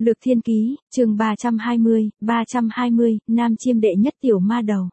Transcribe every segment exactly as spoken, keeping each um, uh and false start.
Lược Thiên Ký, chương ba trăm hai mươi, ba trăm hai mươi, Nam Chiêm đệ nhất tiểu ma đầu.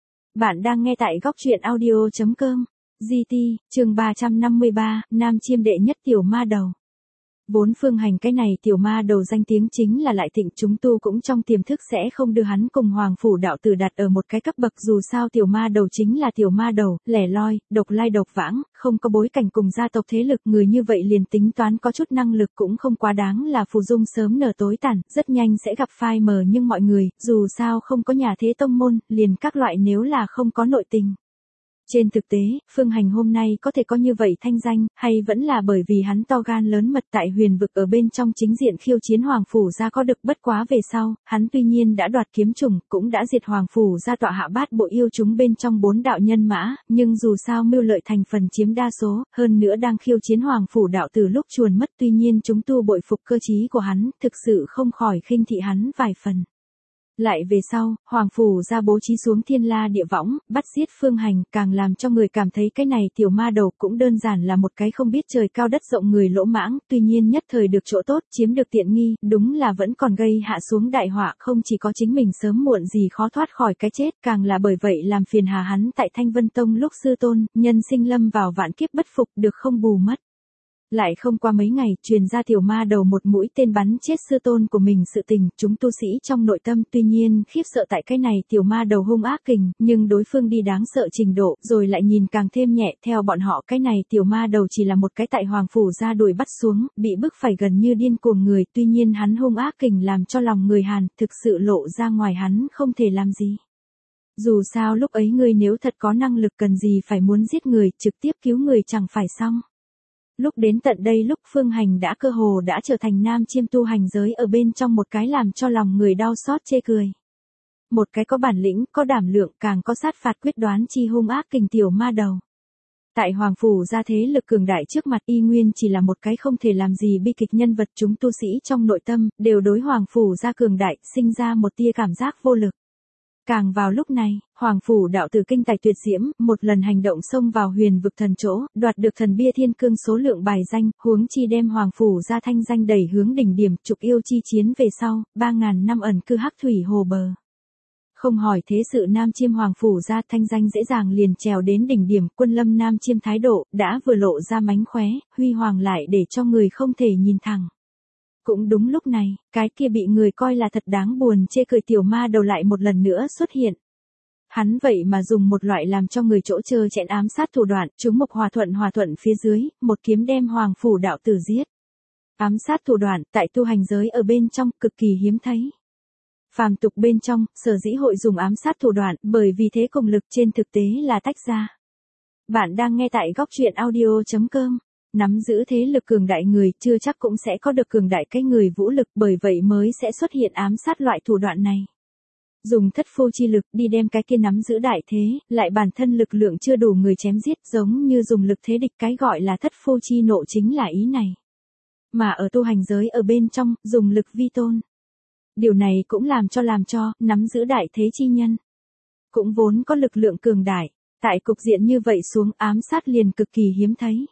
Bạn đang nghe tại góc truyện audio chấm com. giê tê, chương ba trăm năm mươi ba, Nam Chiêm đệ nhất tiểu ma đầu. Vốn Phương Hành cái này tiểu ma đầu danh tiếng chính là lại thịnh, chúng tu cũng trong tiềm thức sẽ không đưa hắn cùng Hoàng Phủ đạo tử đặt ở một cái cấp bậc, dù sao tiểu ma đầu chính là tiểu ma đầu, lẻ loi, độc lai độc vãng, không có bối cảnh cùng gia tộc thế lực, người như vậy liền tính toán có chút năng lực cũng không quá đáng là phù dung sớm nở tối tàn, rất nhanh sẽ gặp phai mờ, nhưng mọi người, dù sao không có nhà thế tông môn, liền các loại nếu là không có nội tình. Trên thực tế, Phương Hành hôm nay có thể có như vậy thanh danh, hay vẫn là bởi vì hắn to gan lớn mật tại huyền vực ở bên trong chính diện khiêu chiến Hoàng Phủ gia có được, bất quá về sau, hắn tuy nhiên đã đoạt kiếm trùng, cũng đã diệt Hoàng Phủ gia tọa hạ bát bộ yêu chúng bên trong bốn đạo nhân mã, nhưng dù sao mưu lợi thành phần chiếm đa số, hơn nữa đang khiêu chiến Hoàng Phủ đạo từ lúc chuồn mất, tuy nhiên chúng tu bội phục cơ trí của hắn, thực sự không khỏi khinh thị hắn vài phần. Lại về sau, Hoàng Phủ ra bố trí xuống thiên la địa võng, bắt giết Phương Hành, càng làm cho người cảm thấy cái này tiểu ma đầu cũng đơn giản là một cái không biết trời cao đất rộng người lỗ mãng, tuy nhiên nhất thời được chỗ tốt, chiếm được tiện nghi, đúng là vẫn còn gây hạ xuống đại họa, không chỉ có chính mình sớm muộn gì khó thoát khỏi cái chết, càng là bởi vậy làm phiền hà hắn tại Thanh Vân Tông lúc sư tôn, nhân sinh lâm vào vạn kiếp bất phục, được không bù mất. Lại không qua mấy ngày, truyền ra tiểu ma đầu một mũi tên bắn chết sư tôn của mình sự tình, chúng tu sĩ trong nội tâm tuy nhiên khiếp sợ tại cái này tiểu ma đầu hung ác kình, nhưng đối phương đi đáng sợ trình độ, rồi lại nhìn càng thêm nhẹ, theo bọn họ cái này tiểu ma đầu chỉ là một cái tại Hoàng Phủ ra đuổi bắt xuống, bị bức phải gần như điên cuồng người, tuy nhiên hắn hung ác kình làm cho lòng người Hàn, thực sự lộ ra ngoài hắn không thể làm gì. Dù sao lúc ấy ngươi nếu thật có năng lực cần gì phải muốn giết người, trực tiếp cứu người chẳng phải xong. Lúc đến tận đây lúc Phương Hành đã cơ hồ đã trở thành Nam Chiêm tu hành giới ở bên trong một cái làm cho lòng người đau xót chê cười. Một cái có bản lĩnh, có đảm lượng, càng có sát phạt quyết đoán chi hung ác kình tiểu ma đầu. Tại Hoàng Phủ gia thế lực cường đại trước mặt y nguyên chỉ là một cái không thể làm gì bi kịch nhân vật, chúng tu sĩ trong nội tâm, đều đối Hoàng Phủ gia cường đại, sinh ra một tia cảm giác vô lực. Càng vào lúc này, Hoàng Phủ đạo tử kinh tài tuyệt diễm, một lần hành động xông vào huyền vực thần chỗ, đoạt được thần bia thiên cương số lượng bài danh, huống chi đem Hoàng Phủ gia thanh danh đẩy hướng đỉnh điểm, trục yêu chi chiến về sau, ba ngàn năm ẩn cư hắc thủy hồ bờ. Không hỏi thế sự Nam Chiêm Hoàng Phủ gia thanh danh dễ dàng liền trèo đến đỉnh điểm, quân lâm Nam Chiêm thái độ, đã vừa lộ ra mánh khóe, huy hoàng lại để cho người không thể nhìn thẳng. Cũng đúng lúc này, cái kia bị người coi là thật đáng buồn chê cười tiểu ma đầu lại một lần nữa xuất hiện. Hắn vậy mà dùng một loại làm cho người chỗ chờ chẹn ám sát thủ đoạn, chúng mộc hòa thuận hòa thuận phía dưới, một kiếm đem Hoàng Phủ đạo tử giết. Ám sát thủ đoạn, tại tu hành giới ở bên trong, cực kỳ hiếm thấy. Phàm tục bên trong, sở dĩ hội dùng ám sát thủ đoạn, bởi vì thế cùng lực trên thực tế là tách ra. Bạn đang nghe tại góc truyện audio chấm com. Nắm giữ thế lực cường đại người chưa chắc cũng sẽ có được cường đại cái người vũ lực, bởi vậy mới sẽ xuất hiện ám sát loại thủ đoạn này. Dùng thất phu chi lực đi đem cái kia nắm giữ đại thế, lại bản thân lực lượng chưa đủ người chém giết, giống như dùng lực thế địch, cái gọi là thất phu chi nộ chính là ý này. Mà ở tu hành giới ở bên trong, dùng lực vi tôn. Điều này cũng làm cho làm cho, nắm giữ đại thế chi nhân. Cũng vốn có lực lượng cường đại, tại cục diện như vậy xuống ám sát liền cực kỳ hiếm thấy.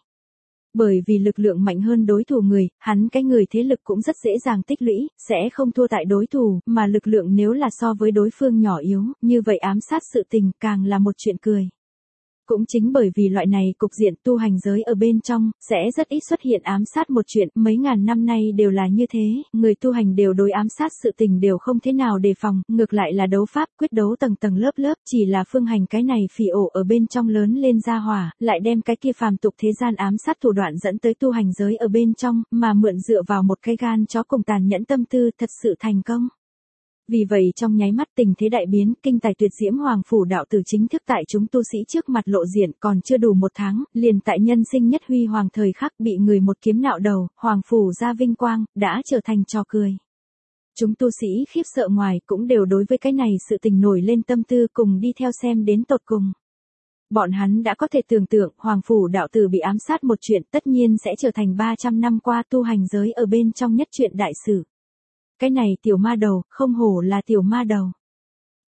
Bởi vì lực lượng mạnh hơn đối thủ người, hắn cái người thế lực cũng rất dễ dàng tích lũy, sẽ không thua tại đối thủ, mà lực lượng nếu là so với đối phương nhỏ yếu, như vậy ám sát sự tình càng là một chuyện cười. Cũng chính bởi vì loại này cục diện tu hành giới ở bên trong, sẽ rất ít xuất hiện ám sát một chuyện, mấy ngàn năm nay đều là như thế, người tu hành đều đối ám sát sự tình đều không thế nào đề phòng, ngược lại là đấu pháp, quyết đấu tầng tầng lớp lớp, chỉ là Phương Hành cái này phỉ ổ ở bên trong lớn lên ra hỏa, lại đem cái kia phàm tục thế gian ám sát thủ đoạn dẫn tới tu hành giới ở bên trong, mà mượn dựa vào một cái gan chó cùng tàn nhẫn tâm tư thật sự thành công. Vì vậy trong nháy mắt tình thế đại biến, kinh tài tuyệt diễm Hoàng Phủ đạo tử chính thức tại chúng tu sĩ trước mặt lộ diện, còn chưa đủ một tháng, liền tại nhân sinh nhất huy hoàng thời khắc bị người một kiếm nạo đầu, Hoàng Phủ ra vinh quang, đã trở thành trò cười. Chúng tu sĩ khiếp sợ ngoài cũng đều đối với cái này sự tình nổi lên tâm tư cùng đi theo xem đến tột cùng. Bọn hắn đã có thể tưởng tượng Hoàng Phủ đạo tử bị ám sát một chuyện tất nhiên sẽ trở thành ba trăm năm qua tu hành giới ở bên trong nhất chuyện đại sự. Cái này tiểu ma đầu, không hổ là tiểu ma đầu.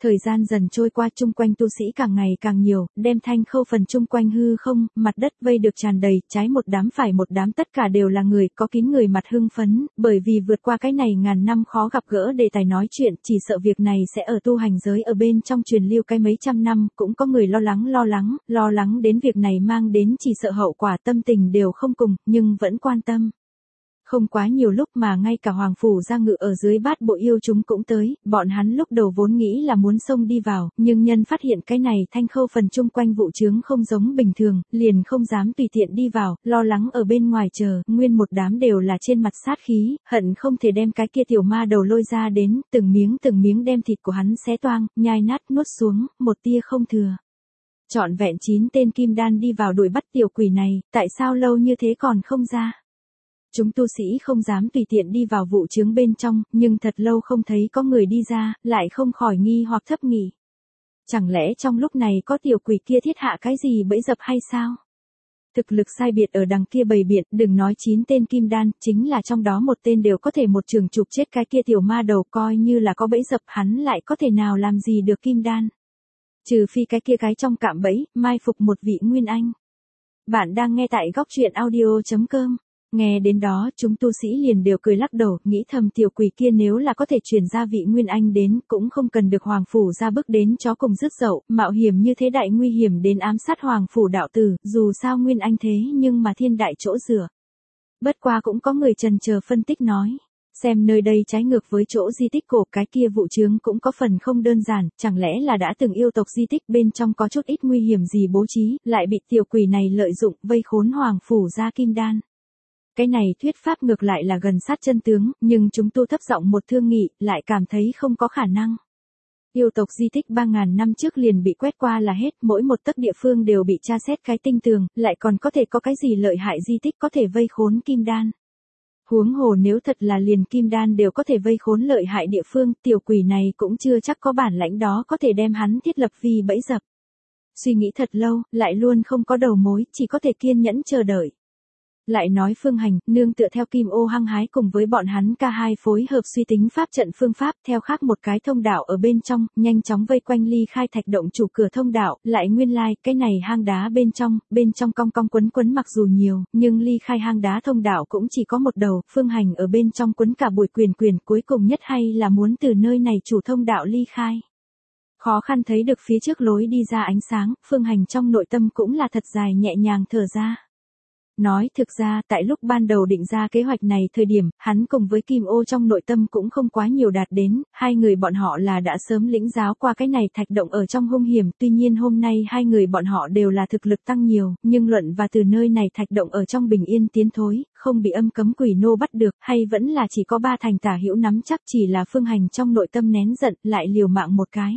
Thời gian dần trôi qua, chung quanh tu sĩ càng ngày càng nhiều, đem Thanh Khâu phần chung quanh hư không, mặt đất vây được tràn đầy, trái một đám phải một đám, tất cả đều là người, có kín người mặt hưng phấn, bởi vì vượt qua cái này ngàn năm khó gặp gỡ đề tài nói chuyện, chỉ sợ việc này sẽ ở tu hành giới ở bên trong truyền lưu cái mấy trăm năm, cũng có người lo lắng lo lắng, lo lắng đến việc này mang đến chỉ sợ hậu quả, tâm tình đều không cùng, nhưng vẫn quan tâm. Không quá nhiều lúc mà ngay cả Hoàng Phủ Gia Ngự ở dưới bát bộ yêu chúng cũng tới, bọn hắn lúc đầu vốn nghĩ là muốn xông đi vào, nhưng nhân phát hiện cái này Thanh Khâu phần chung quanh vụ chướng không giống bình thường, liền không dám tùy tiện đi vào, lo lắng ở bên ngoài chờ, nguyên một đám đều là trên mặt sát khí, hận không thể đem cái kia tiểu ma đầu lôi ra đến, từng miếng từng miếng đem thịt của hắn xé toang, nhai nát nuốt xuống, một tia không thừa. Trọn vẹn chín tên kim đan đi vào đuổi bắt tiểu quỷ này, tại sao lâu như thế còn không ra? Chúng tu sĩ không dám tùy tiện đi vào vụ chướng bên trong, nhưng thật lâu không thấy có người đi ra, lại không khỏi nghi hoặc thấp nghỉ. Chẳng lẽ trong lúc này có tiểu quỷ kia thiết hạ cái gì bẫy dập hay sao? Thực lực sai biệt ở đằng kia bầy biện, đừng nói chín tên kim đan, chính là trong đó một tên đều có thể một trường chụp chết cái kia tiểu ma đầu, coi như là có bẫy dập hắn lại có thể nào làm gì được kim đan. Trừ phi cái kia cái trong cạm bẫy, mai phục một vị nguyên anh. Bạn đang nghe tại góc truyện audio chấm com. Nghe đến đó, chúng tu sĩ liền đều cười lắc đầu, nghĩ thầm tiểu quỷ kia nếu là có thể truyền ra vị nguyên anh đến, cũng không cần được Hoàng Phủ ra bước đến chó cùng rứt dậu, mạo hiểm như thế đại nguy hiểm đến ám sát Hoàng Phủ đạo tử, dù sao nguyên anh thế nhưng mà thiên đại chỗ dựa. Bất qua cũng có người trần chờ phân tích nói. Xem nơi đây trái ngược với chỗ di tích cổ, cái kia vụ chướng cũng có phần không đơn giản, chẳng lẽ là đã từng yêu tộc di tích bên trong có chút ít nguy hiểm gì bố trí, lại bị tiểu quỷ này lợi dụng vây khốn Hoàng Phủ ra kim đan. Cái này thuyết pháp ngược lại là gần sát chân tướng, nhưng chúng tu thấp giọng một thương nghị, lại cảm thấy không có khả năng. Yêu tộc di tích ba ngàn năm trước liền bị quét qua là hết, mỗi một tấc địa phương đều bị tra xét cái tinh tường, lại còn có thể có cái gì lợi hại di tích có thể vây khốn kim đan. Huống hồ nếu thật là liền kim đan đều có thể vây khốn lợi hại địa phương, tiểu quỷ này cũng chưa chắc có bản lãnh đó có thể đem hắn thiết lập vì bẫy dập. Suy nghĩ thật lâu, lại luôn không có đầu mối, chỉ có thể kiên nhẫn chờ đợi. Lại nói Phương Hành, nương tựa theo Kim Ô hăng hái cùng với bọn hắn ca hai phối hợp suy tính pháp trận phương pháp, theo khác một cái thông đạo ở bên trong, nhanh chóng vây quanh ly khai thạch động chủ cửa thông đạo, lại nguyên lai, like, cái này hang đá bên trong, bên trong cong cong quấn quấn mặc dù nhiều, nhưng ly khai hang đá thông đạo cũng chỉ có một đầu, Phương Hành ở bên trong quấn cả buổi quyền quyền, cuối cùng nhất hay là muốn từ nơi này chủ thông đạo ly khai. Khó khăn thấy được phía trước lối đi ra ánh sáng, Phương Hành trong nội tâm cũng là thật dài nhẹ nhàng thở ra. Nói thực ra, tại lúc ban đầu định ra kế hoạch này thời điểm, hắn cùng với Kim Ô trong nội tâm cũng không quá nhiều đạt đến, hai người bọn họ là đã sớm lĩnh giáo qua cái này thạch động ở trong hung hiểm, tuy nhiên hôm nay hai người bọn họ đều là thực lực tăng nhiều, nhưng luận và từ nơi này thạch động ở trong bình yên tiến thối, không bị âm cấm quỷ nô bắt được, hay vẫn là chỉ có ba thành tả hữu nắm chắc, chỉ là Phương Hành trong nội tâm nén giận, lại liều mạng một cái.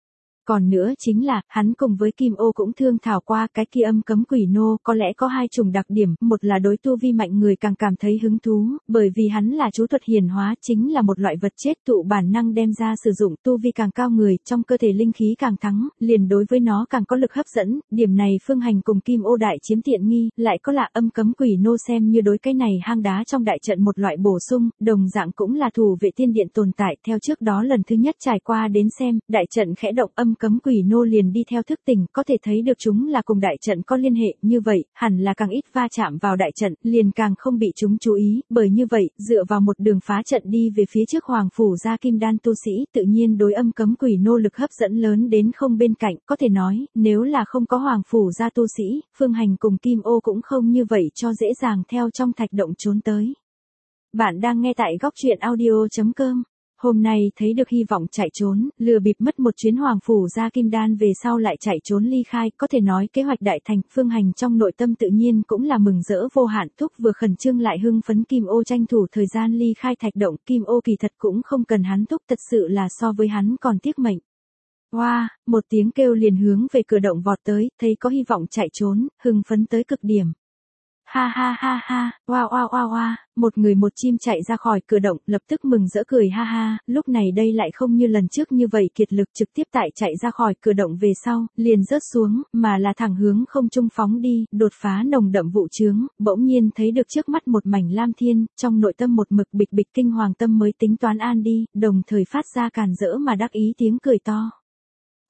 Còn nữa chính là, hắn cùng với Kim Ô cũng thương thảo qua cái kia âm cấm quỷ nô, có lẽ có hai chủng đặc điểm, một là đối tu vi mạnh người càng cảm thấy hứng thú, bởi vì hắn là chú thuật hiển hóa, chính là một loại vật chết tụ bản năng đem ra sử dụng, tu vi càng cao người, trong cơ thể linh khí càng thắng, liền đối với nó càng có lực hấp dẫn, điểm này Phương Hành cùng Kim Ô đại chiếm tiện nghi, lại có là âm cấm quỷ nô xem như đối cái này hang đá trong đại trận một loại bổ sung, đồng dạng cũng là thủ vệ tiên điện tồn tại, theo trước đó lần thứ nhất trải qua đến xem, đại trận khẽ động âm cấm quỷ nô liền đi theo thức tỉnh, có thể thấy được chúng là cùng đại trận có liên hệ, như vậy, hẳn là càng ít va chạm vào đại trận, liền càng không bị chúng chú ý, bởi như vậy, dựa vào một đường phá trận đi về phía trước Hoàng Phủ ra kim đan tu sĩ, tự nhiên đối âm cấm quỷ nô lực hấp dẫn lớn đến không bên cạnh, có thể nói, nếu là không có Hoàng Phủ ra tu sĩ, Phương Hành cùng Kim Ô cũng không như vậy cho dễ dàng theo trong thạch động trốn tới. Bạn đang nghe tại góc truyện audio chấm com. Hôm nay thấy được hy vọng chạy trốn, lừa bịp mất một chuyến Hoàng Phủ ra kim đan về sau lại chạy trốn ly khai, có thể nói kế hoạch đại thành, Phương Hành trong nội tâm tự nhiên cũng là mừng rỡ vô hạn, thúc vừa khẩn trương lại hưng phấn. Kim Ô tranh thủ thời gian ly khai thạch động, Kim Ô kỳ thật cũng không cần hắn thúc, thật sự là so với hắn còn tiếc mệnh. Hoa, wow, một tiếng kêu liền hướng về cửa động vọt tới, thấy có hy vọng chạy trốn, hưng phấn tới cực điểm. Ha ha ha ha, oa oa oa oa, một người một chim chạy ra khỏi cửa động, lập tức mừng rỡ cười ha ha, lúc này đây lại không như lần trước như vậy kiệt lực trực tiếp tại chạy ra khỏi cửa động về sau, liền rớt xuống, mà là thẳng hướng không trung phóng đi, đột phá nồng đậm vụ chướng, bỗng nhiên thấy được trước mắt một mảnh lam thiên, trong nội tâm một mực bịch bịch kinh hoàng tâm mới tính toán an đi, đồng thời phát ra càn rỡ mà đắc ý tiếng cười to.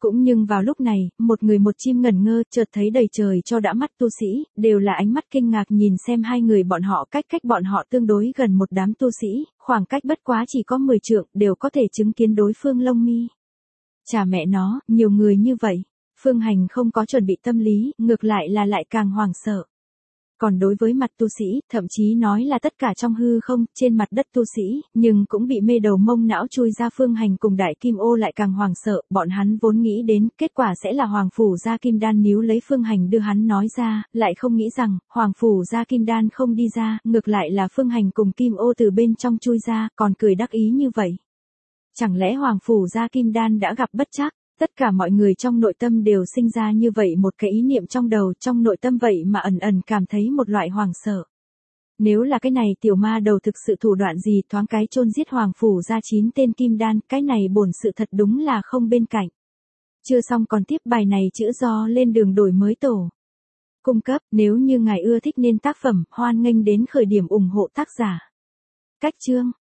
Cũng nhưng vào lúc này, một người một chim ngẩn ngơ, chợt thấy đầy trời cho đã mắt tu sĩ, đều là ánh mắt kinh ngạc nhìn xem hai người bọn họ, cách cách bọn họ tương đối gần một đám tu sĩ, khoảng cách bất quá chỉ có mười trượng, đều có thể chứng kiến đối phương lông mi. Chà mẹ nó, nhiều người như vậy. Phương Hành không có chuẩn bị tâm lý, ngược lại là lại càng hoảng sợ. Còn đối với mặt tu sĩ, thậm chí nói là tất cả trong hư không, trên mặt đất tu sĩ, nhưng cũng bị mê đầu mông não chui ra. Phương Hành cùng Đại Kim Ô lại càng hoảng sợ, bọn hắn vốn nghĩ đến, kết quả sẽ là Hoàng Phủ gia Kim Đan níu lấy Phương Hành đưa hắn nói ra, lại không nghĩ rằng, Hoàng Phủ gia Kim Đan không đi ra, ngược lại là Phương Hành cùng Kim Ô từ bên trong chui ra, còn cười đắc ý như vậy. Chẳng lẽ Hoàng Phủ gia Kim Đan đã gặp bất trắc? Tất cả mọi người trong nội tâm đều sinh ra như vậy một cái ý niệm trong đầu, trong nội tâm vậy mà ẩn ẩn cảm thấy một loại hoảng sợ. Nếu là cái này tiểu ma đầu thực sự thủ đoạn gì thoáng cái chôn giết Hoàng Phủ gia chín tên kim đan, cái này bổn sự thật đúng là không bên cạnh. Chưa xong còn tiếp bài này chữ do lên đường đổi mới tổ. Cung cấp, nếu như ngài ưa thích nên tác phẩm, hoan nghênh đến khởi điểm ủng hộ tác giả. Cách chương